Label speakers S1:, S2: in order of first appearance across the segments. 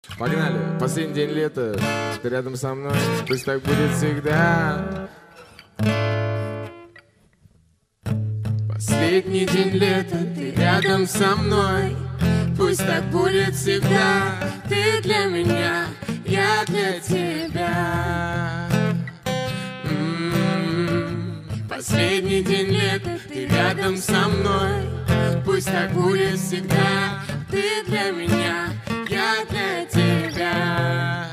S1: Погнали. Последний день лета, ты рядом со мной, пусть так будет всегда. Последний день лета, ты рядом со мной, пусть так будет всегда. Ты для меня, я для тебя. Последний день лета, ты рядом со мной, пусть так будет всегда. Ты для меня, я для тебя.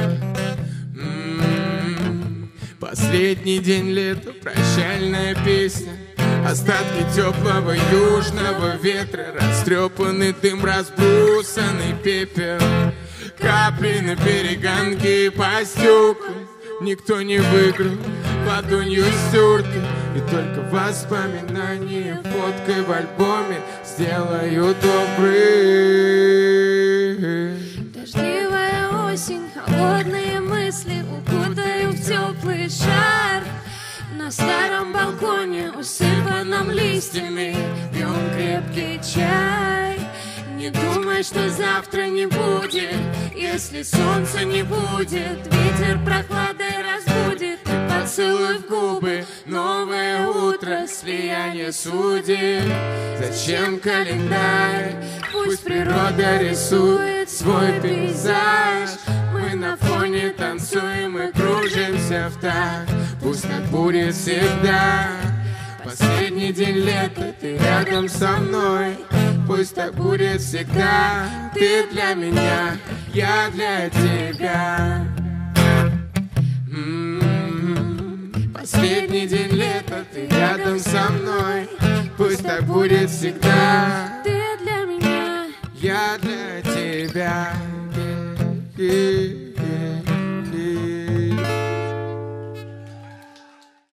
S1: Последний день лета, прощальная песня, остатки теплого южного ветра, растрепанный дым, разбросанный пепел, капли на перегонки по стеклам. Никто не выиграл, ладонью стерты, и только воспоминания фоткой в альбоме сделают добрый.
S2: Дождливая осень, холодные мысли укутаю в теплый шар. На старом балконе, усыпанном листьями, пьем крепкий чай. Не думай, что завтра не будет, если солнца не будет, ветер прохладой разбудит, и поцелуй в губы, новое утро, слияние судеб. Зачем календарь? Пусть природа рисует свой пейзаж. Мы на фоне танцуем и кружимся в такт, пусть так будет всегда. Последний день лета, ты рядом со мной, пусть так будет всегда. Ты для меня, я для тебя. Последний день лета, ты рядом со мной, пусть так будет всегда. Ты для меня,
S1: я для тебя.